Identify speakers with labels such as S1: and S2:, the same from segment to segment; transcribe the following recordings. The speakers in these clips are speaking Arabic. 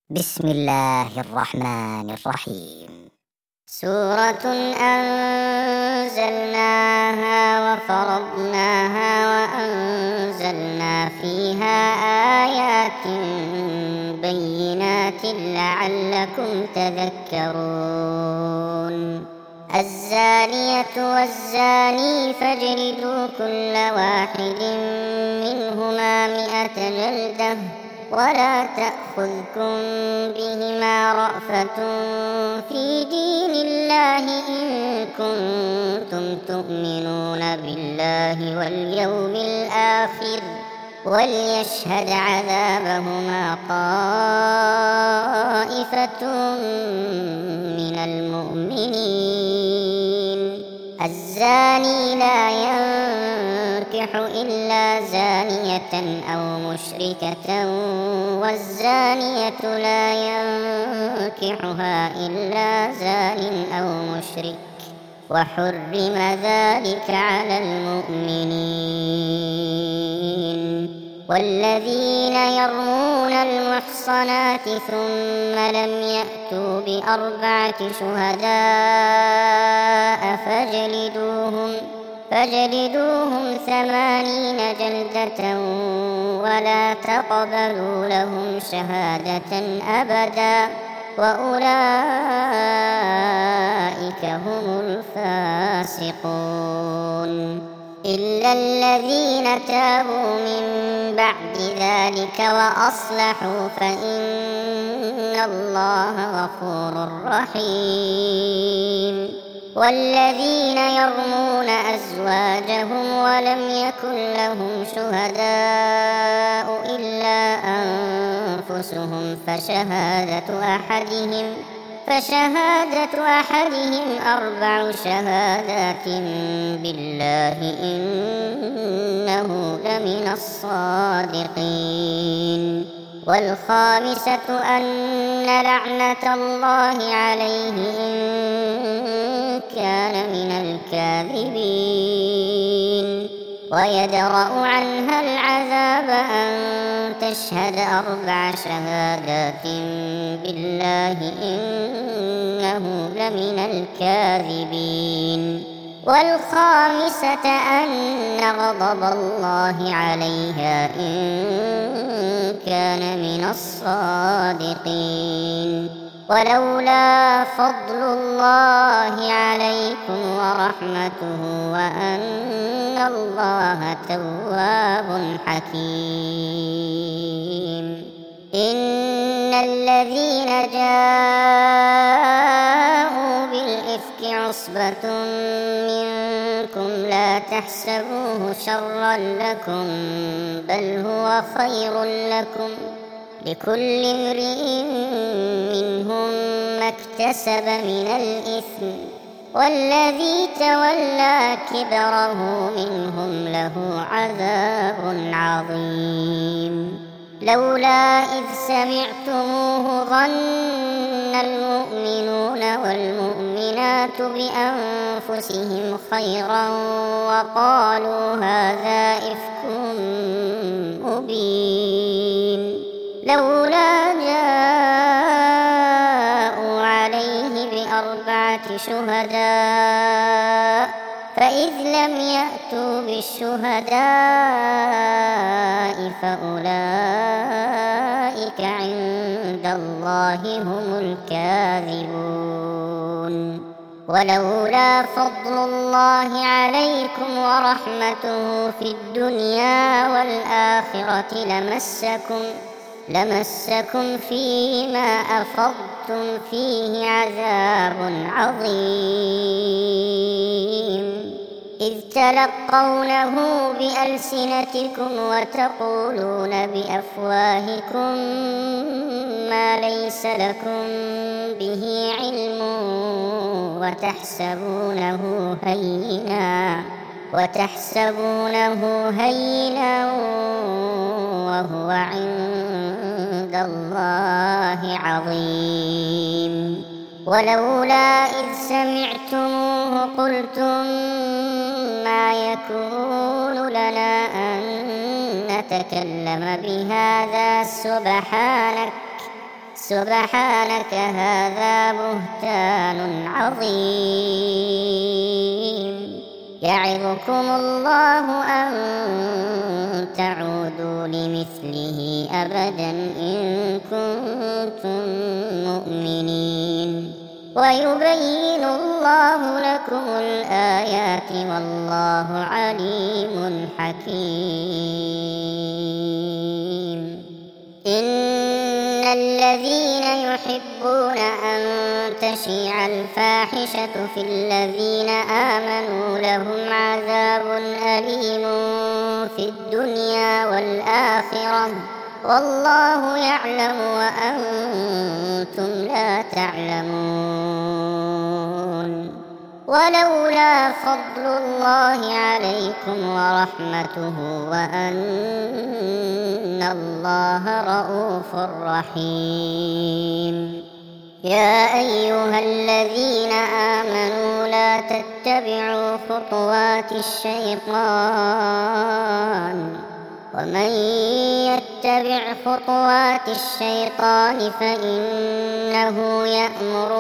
S1: بسم الله الرحمن الرحيم.
S2: سورة أنزلناها وفرضناها وأنزلنا فيها آيات بينات لعلكم تذكرون. الزانية والزاني فاجلدوا كل واحد منهما 100 جلدة ولا تأخذكم بهما رأفة في دين الله إن كنتم تؤمنون بالله واليوم الآخر وليشهد عذابهما طائفة من المؤمنين. الزاني لا ينكح إلا زانية أو مشركة والزانية لا ينكحها إلا زان أو مشرك وحرم ذلك على المؤمنين. والذين يرمون المحصنات ثم لم يأتوا ب4 شهداء فاجلدوهم 80 جلدة ولا تقبلوا لهم شهادة أبدا وأولئك هم الفاسقون. إلا الذين تابوا من بعد ذلك وأصلحوا فإن الله غفور رحيم. والذين يرمون أزواجهم ولم يكن لهم شهداء إلا أنفسهم فشهادة أحدهم 4 شهادات بالله إنه لمن الصادقين. والخامسة أن لعنة الله عليه إن كان من الكاذبين. ويدرأ عنها العذاب أن تشهد 4 شهادات بالله إنه لمن الكاذبين. والخامسة أن غضب الله عليها إن كان من الصادقين. ولولا فضل الله عليكم ورحمته وأن الله تواب حكيم. إن الذين جاءوا بالإفك عصبة منكم لا تحسبوه شرا لكم بل هو خير لكم لكل امرئ منهم ما اكتسب من الإثم والذي تولى كبره منهم له عذاب عظيم. لولا إذ سمعتموه ظن المؤمنون والمؤمنات بأنفسهم خيرا وقالوا هذا إفك مبين. لولا جاءوا عليه ب4 شهداء فإذ لم يأتوا بالشهداء فأولئك عند الله هم الكاذبون. ولولا فضل الله عليكم ورحمته في الدنيا والآخرة لمسكم فيما أفضتم فيه عذاب عظيم. إذ تلقونه بألسنتكم وتقولون بأفواهكم ما ليس لكم به علم وتحسبونه هينا وهو عند الله عظيم. ولولا إذ سمعتموه قلتم ما يكون لنا أن نتكلم بهذا سبحانك هذا بهتان عظيم. يعظكم الله أن تعودوا لمثله أبدا إن كنتم مؤمنين. ويبين الله لكم الآيات والله عليم حكيم. إن الذين يحبون أن تشيع الفاحشة في الذين آمنوا لهم عذاب أليم في الدنيا والآخرة والله يعلم وأنتم لا تعلمون. ولولا فضل الله عليكم ورحمته وأن الله رءوف رحيم. يا أيها الذين آمنوا لا تتبعوا خطوات الشيطان ومن يتبع خطوات الشيطان فإنه يأمر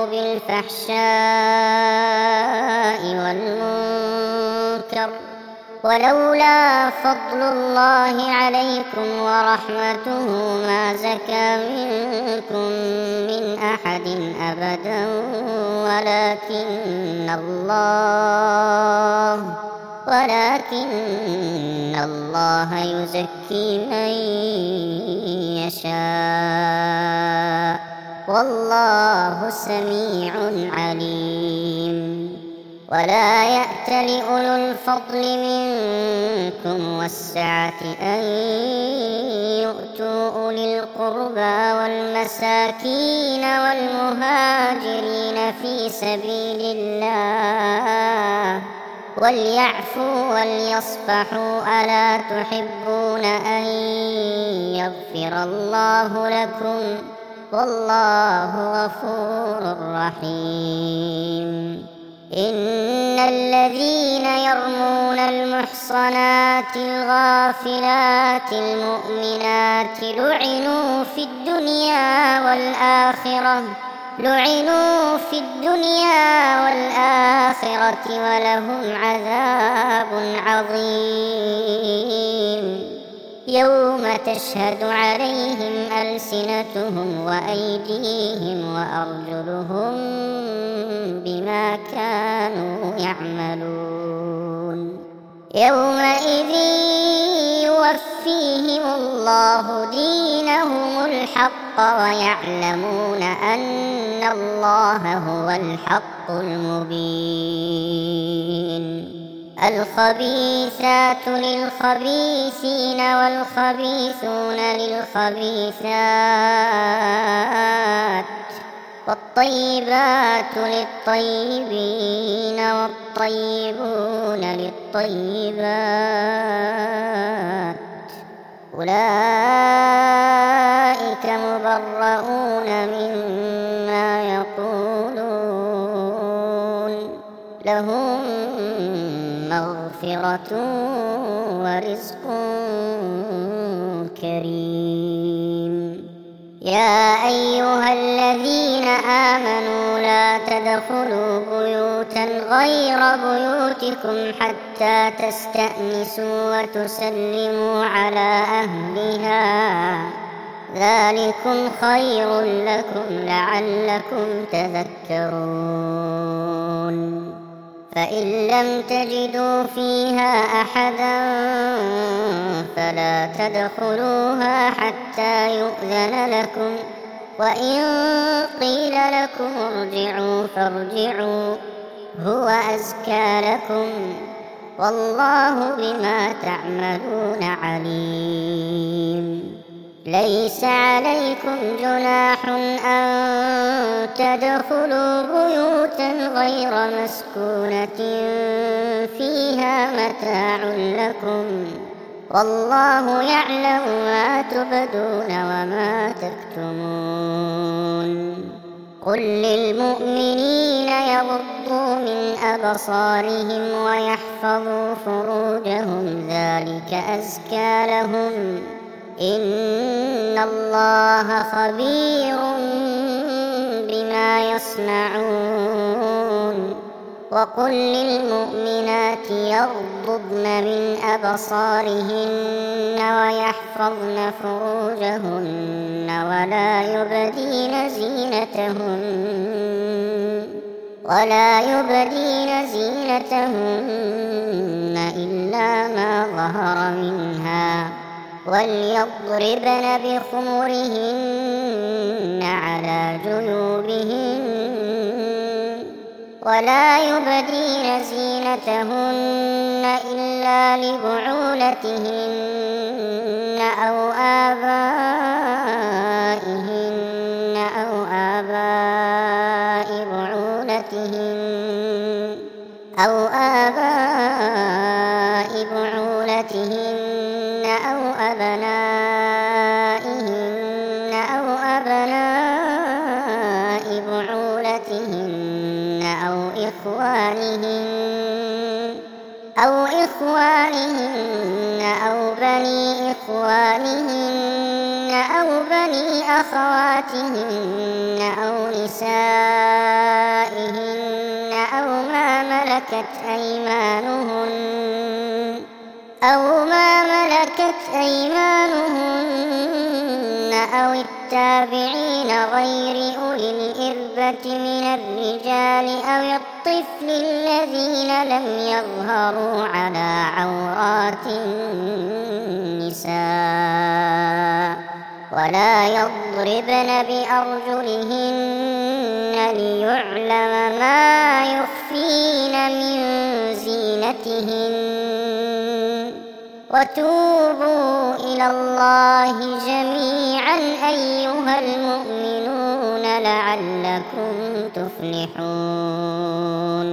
S2: بالفحشاء والمنكر. ولولا فضل الله عليكم ورحمته ما زكى منكم من أحد أبدا ولكن الله يزكي من يشاء والله سميع عليم. ولا يأت لأولو الفضل منكم والسعة أن يؤتوا أولي القربى والمساكين والمهاجرين في سبيل الله وليعفوا وليصفحوا ألا تحبون أن يغفر الله لكم والله غفور رحيم. إن الذين يرمون المحصنات الغافلات المؤمنات لعنوا في الدنيا والآخرة ولهم عذاب عظيم. يوم تشهد عليهم ألسنتهم وأيديهم وأرجلهم بما كانوا يعملون. يومئذ يوفيهم الله دينهم الحق ويعلمون أن الله هو الحق المبين. الخبيثات للخبيثين والخبيثون للخبيثات والطيبات للطيبين والطيبون للطيبات أولئك مبرؤون مما يقولون لهم مغفرة ورزق كريم. يا أيها الذين آمنوا لا تدخلوا بيوتا غير بيوتكم حتى تستأنسوا وتسلموا على أهلها ذلكم خير لكم لعلكم تذكرون. فإن لم تجدوا فيها أحدا فلا تدخلوها حتى يؤذن لكم وإن قيل لكم ارجعوا فارجعوا هو أزكى لكم والله بما تعملون عليم. ليس عليكم جناح أن تدخلوا بيوتا غير مسكونة فيها متاع لكم والله يعلم ما تبدون وما تكتمون. قل للمؤمنين يغضوا من أبصارهم ويحفظوا فروجهم ذلك أزكى لهم إن الله خبير بما يصنعون وقل للمؤمنات يغضضن من أبصارهن ويحفظن فروجهن ولا يبدين زينتهن إلا ما ظهر منها وليضربن بخمرهن على جيوبهن ولا يبدين زينتهن إلا لبعولتهن أو آبائهن أو آباء بعولتهن أو أبنائهن أو أبناء بعولتهن أو إخوانهن أو بني إخوانهن أو بني أخواتهن أو نسائهن أو ما ملكت أيمانهن أو التابعين غير أولي الإربة من الرجال أو الطفل الذين لم يظهروا على عورات النساء ولا يضربن بأرجلهن ليعلم ما يخفين من زينتهن وتوبوا إلى الله جميعا أيها المؤمنون لعلكم تفلحون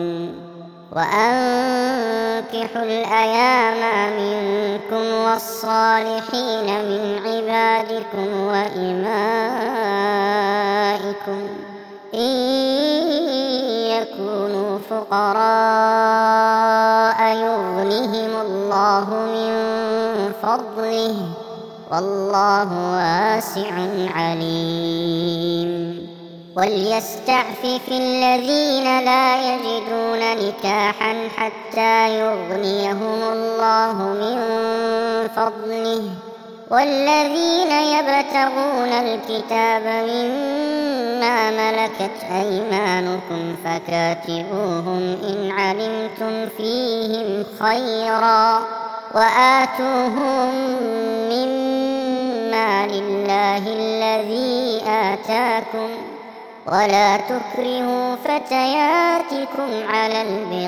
S2: وأنكحوا الأيام منكم والصالحين من عبادكم وإمائكم إن يكونوا فقراء يغنهم الله من فضله والله واسع عليم وليستعفف الذين لا يجدون نكاحا حتى يغنيهم الله من فضله والذين يبتغون الكتاب مما ملكت أيمانكم فكاتبوهم إن علمتم فيهم خيرا وآتوهم مما لله الذي آتاكم ولا تكرهوا فتياتكم على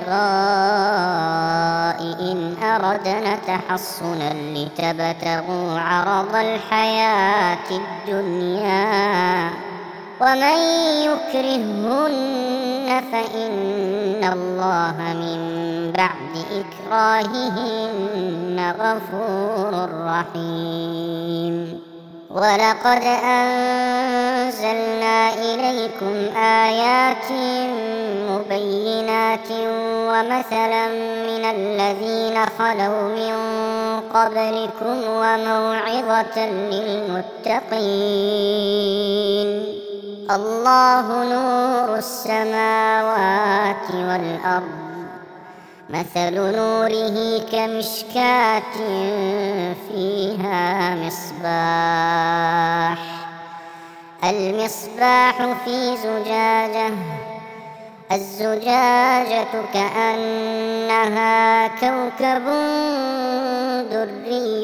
S2: البغاء إن أردنا تحصنا لتبتغوا عرض الحياة الدنيا ومن يكرهن فإن الله من بعد إكراههن غفور رحيم ولقد أنزلنا إليكم آيات مبينات ومثلا من الذين خلوا من قبلكم وموعظة للمتقين الله نور السماوات والأرض مثل نوره كمشكاة فيها المصباح في زجاجة الزجاجة كأنها كوكب دري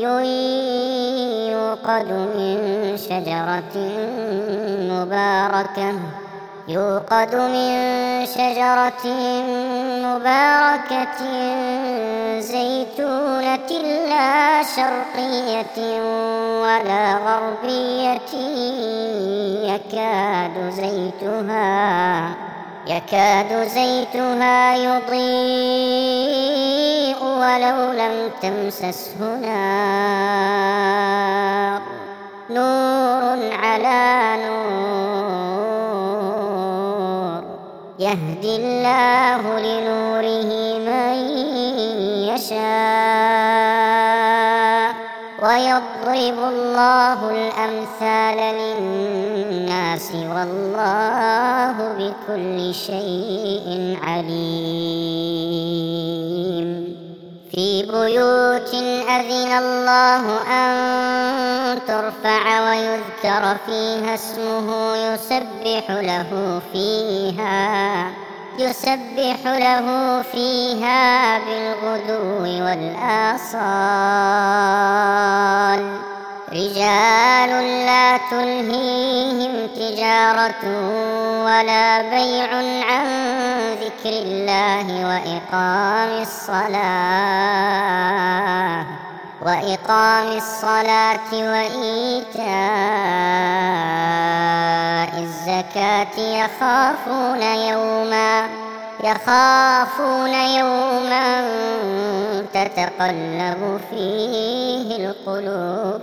S2: يوقد من شجرة مباركة زيتونة لا شرقية ولا غربية يكاد زيتها يضيء ولو لم تمسسه نار نور على نور يهدي الله لنوره من يشاء ويضرب الله الأمثال للناس والله بكل شيء عليم. في بيوت أذن الله أن ترفع ويذكر فيها اسمه يسبح له فيها بالغدو والآصال. رجال لا تلهيهم تجارة ولا بيع عن ذكر الله وإقام الصلاة وإيتاء الزكاة يخافون يوما تتقلب فيه القلوب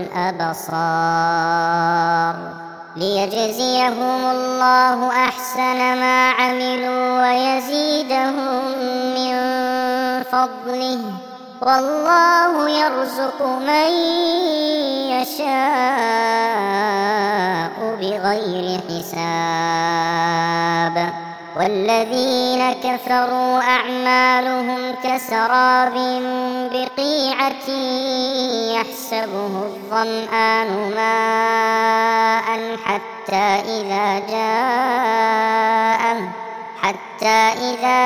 S2: والأبصار. ليجزيهم الله أحسن ما عملوا ويزيدهم من فضله والله يرزق من يشاء بغير حساب. والذين كفروا أعمالهم كسراب بقيعة يحسبه الظمآن ماء حتى إذا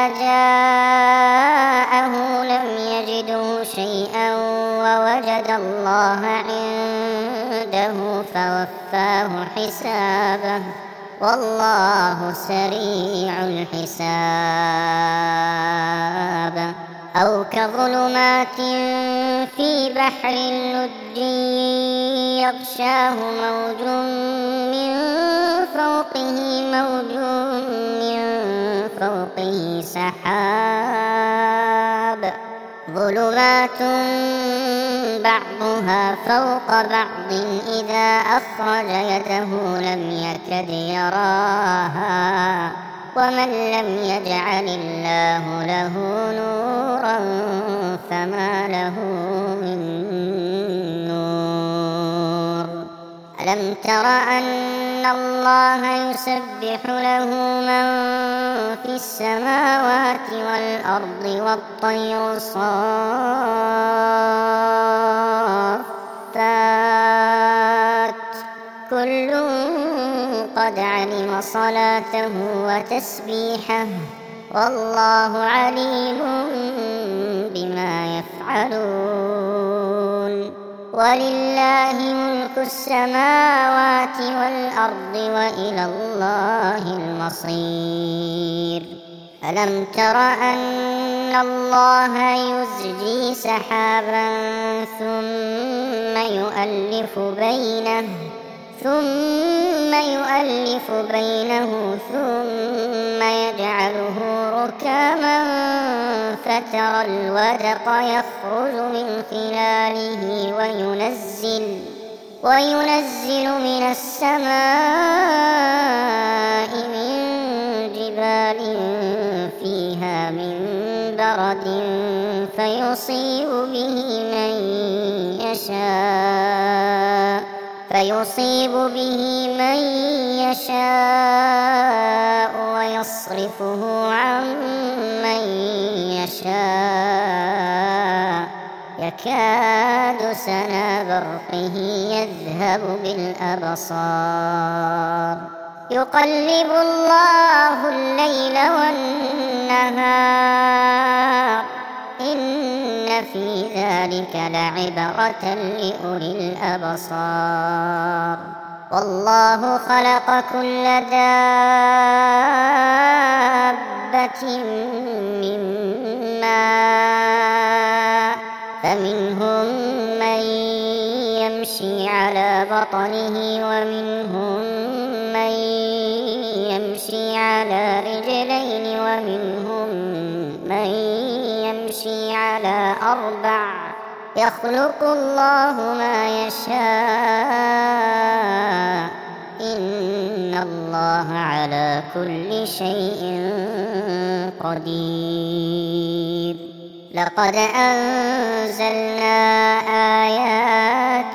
S2: جاءه لم يجده شيئا ووجد الله عنده فوفاه حسابه والله سريع الحساب. أو كظلمات في بحر لج يغشاه موج من فوقه سحاب ظلمات بعضها فوق بعض إذا أخرج يده لم يكد يراها ومن لم يجعل الله له نورا فما له من نور. ألم تر أن الله يسبح له من في السماوات والأرض والطير صافات كل قد علم صلاته وتسبيحه والله عليم بما يفعلون. ولله ملك السماوات والأرض وإلى الله المصير. ألم تر أن الله يزجي سحابا ثم يؤلف بينه ثم يجعله ركاما فترى الودق يخرج من خلاله وينزل من السماء من جبال فيها من برد فيصيب به من يشاء ويصرفه عن من يشاء يكاد سنا برقه يذهب بالأبصار. يقلب الله الليل والنهار إن في ذلك لعبرة لأولي الأبصار. والله خلق كل دابة من ماء فمنهم من يمشي على بطنه ومنهم من يمشي على رجلين ومنهم من يمشي على أربع يخلق الله ما يشاء إن الله على كل شيء قدير. لقد أنزلنا آيات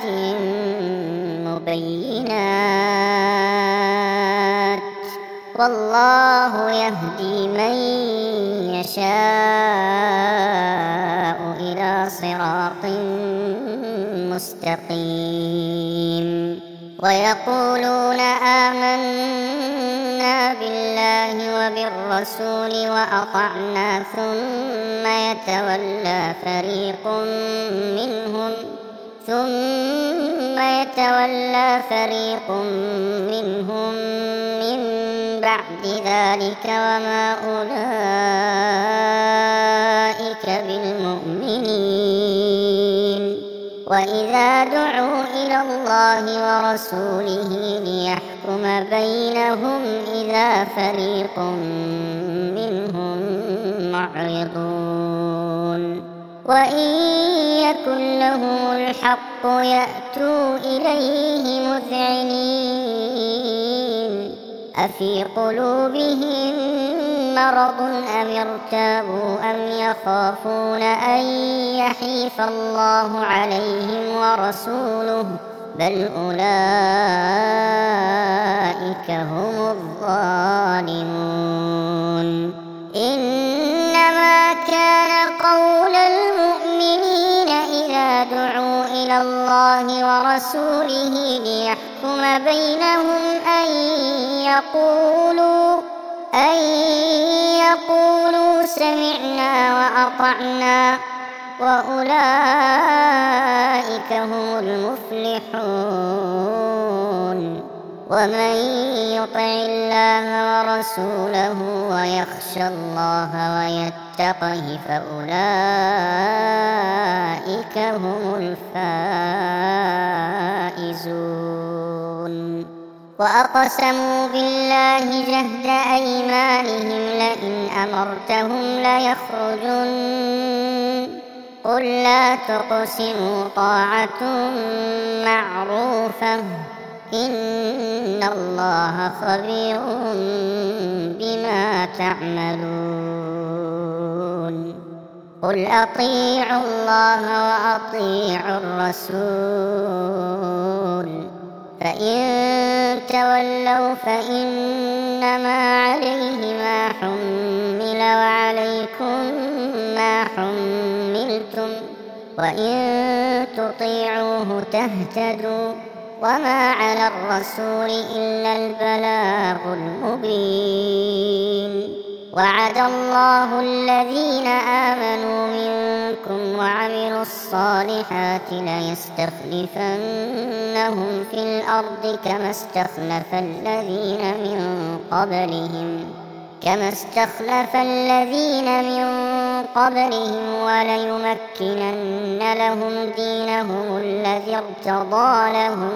S2: مبينات والله يهدي من يشاء إلى صراط مستقيم ويقولون آمنا بالله وبالرسول وأطعنا ثم يتولى فريق منهم من بعد ذلك وما أولئك بالمؤمنين وإذا دعوا إلى الله ورسوله ليحكم بينهم إذا فريق منهم معرضون وإن يكن لهم الحق يأتوا إليه مذعنين أفي قلوبهم مرض أم ارتابوا أم يخافون أن يحيف الله عليهم ورسوله بل أولئك هم الظالمون إنما كان قول المؤمنين إذا دعوا إلى الله ورسوله ليحكم بينهم أن يقولوا سمعنا وأطعنا وأولئك هم المفلحون ومن يطع الله ورسوله ويخشى الله ويتقه فأولئك هم الفائزون وأقسموا بالله جهد أيمانهم لئن أمرتهم ليخرجن قل لا تقسموا طاعة معروفة إن الله خبير بما تعملون قل أطيعوا الله وأطيعوا الرسول فإن تولوا فإنما عليه ما حمل وعليكم ما حملتم وإن تطيعوه تهتدوا وما على الرسول إلا البلاغ المبين وعد الله الذين آمنوا منكم وعملوا الصالحات ليستخلفنهم في الأرض كما استخلف الذين من قبلهم وليمكنن لهم دينهم الذي ارتضى لهم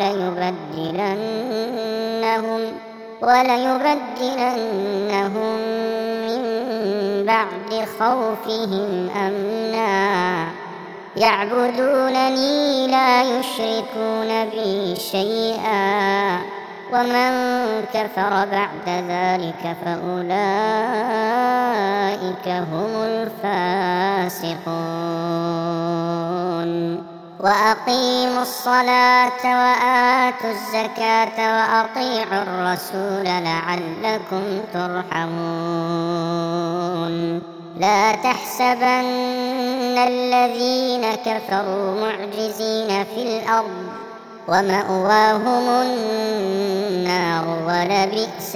S2: وليبدلنهم من بعد خوفهم أمنا يعبدونني لا يشركون بي شيئا ومن كفر بعد ذلك فأولئك هم الفاسقون وأقيموا الصلاة وآتوا الزكاة وأطيعوا الرسول لعلكم ترحمون لا تحسبن الذين كفروا معجزين في الأرض ومأواهم النار ولبئس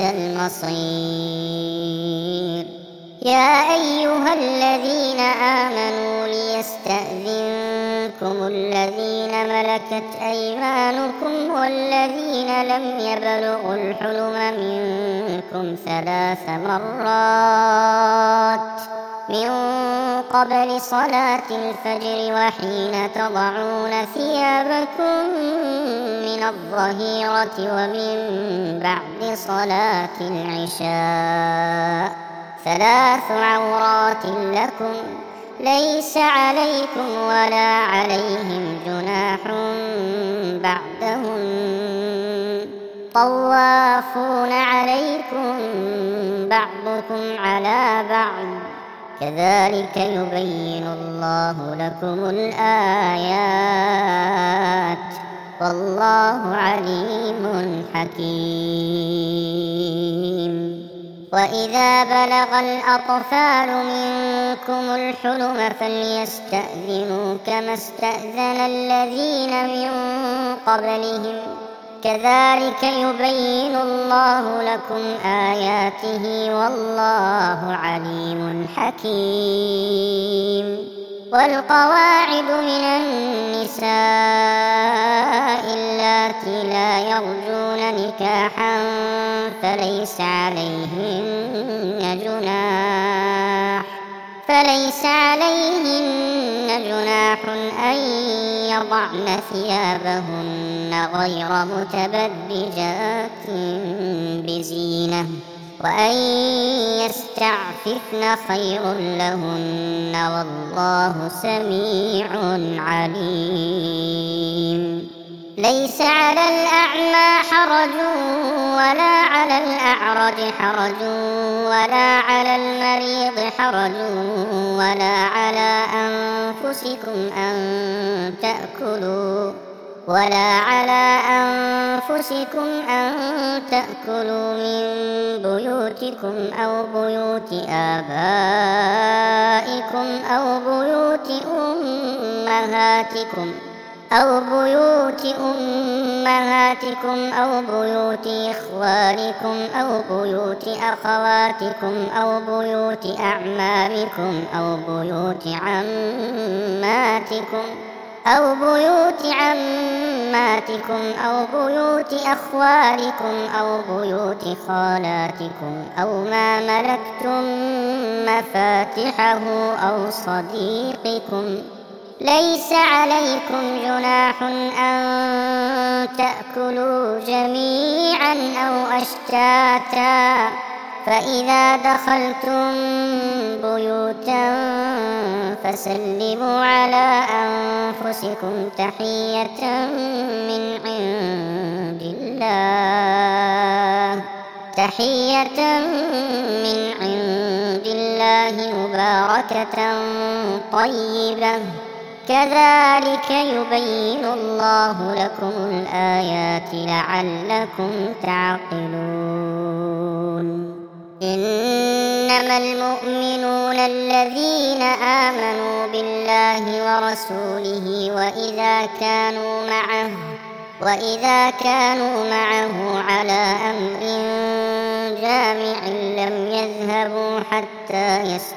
S2: المصير يا أيها الذين آمنوا ليستأذنكم الذين ملكت أيمانكم والذين لم يبلغوا الحلم منكم 3 مرات من قبل صلاة الفجر وحين تضعون ثيابكم من الظهيرة ومن بعد صلاة العشاء 3 عورات لكم ليس عليكم ولا عليهم جناح بعدهم طوافون عليكم بعضكم على بعض كذلك يبين الله لكم الآيات والله عليم حكيم. وإذا بلغ الأطفال منكم الحلم فليستأذنوا كما استأذن الذين من قبلهم كذلك يبين الله لكم آياته والله عليم حكيم. والقواعد من النساء اللاتي لا يرجون نكاحا فليس عليهن جناح أن يضعن ثيابهن غير متبرجات بزينة وأن يستعففن خير لهن والله سميع عليم. ليس على الأعمى حرج ولا على الأعرج حرج ولا على المريض حرج ولا على أنفسكم أن تأكلوا من بيوتكم أو بيوت آبائكم أو بيوت أمهاتكم أو بيوت إخوانكم أو بيوت أخواتكم أو بيوت أعمامكم أو بيوت عماتكم أو بيوت أخوالكم أو بيوت خالاتكم أو ما ملكتم مفاتحه أو صديقكم. ليس عليكم جناح أن تأكلوا جميعا أو أشتاتا فإذا دخلتم بيوتا فسلموا على أنفسكم تحية من عند الله مباركة طيبة كذلك يبين الله لكم الآيات لعلكم تعقلون. إنما المؤمنون الذين آمنوا بالله ورسوله وإذا كانوا معه على أمر جامع لم يذهبوا حتى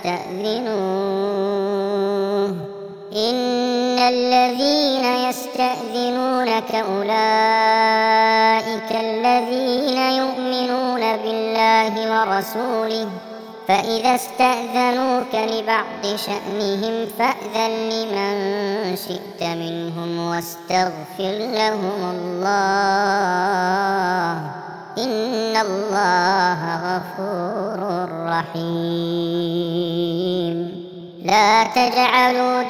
S2: يستأذنوه إن الذين يستأذنونك أولئك الذين يؤمنون بالله ورسوله فإذا استأذنوك لبعض شأنهم فأذن لمن شئت منهم واستغفر لهم الله إن الله غفور رحيم. لا تجعلوا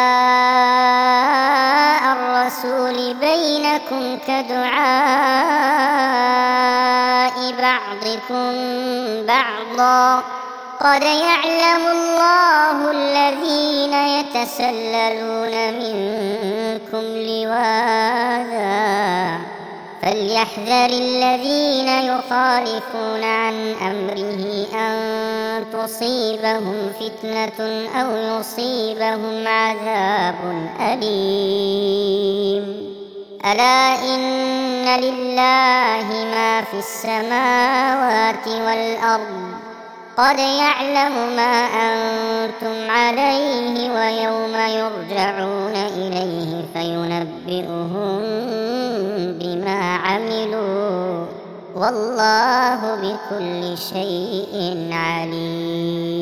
S2: دعاء الرسول بينكم كدعاء بعضكم بعضا قد يعلم الله الذين يتسللون منكم لواذا فليحذر الذين يخالفون عن أمره أن تصيبهم فتنة أو يصيبهم عذاب أليم. ألا إن لله ما في السماوات والأرض قد يعلم ما أنتم عليه ويوم يرجعون إليه فينبئهم بما عملوا والله بكل شيء عليم.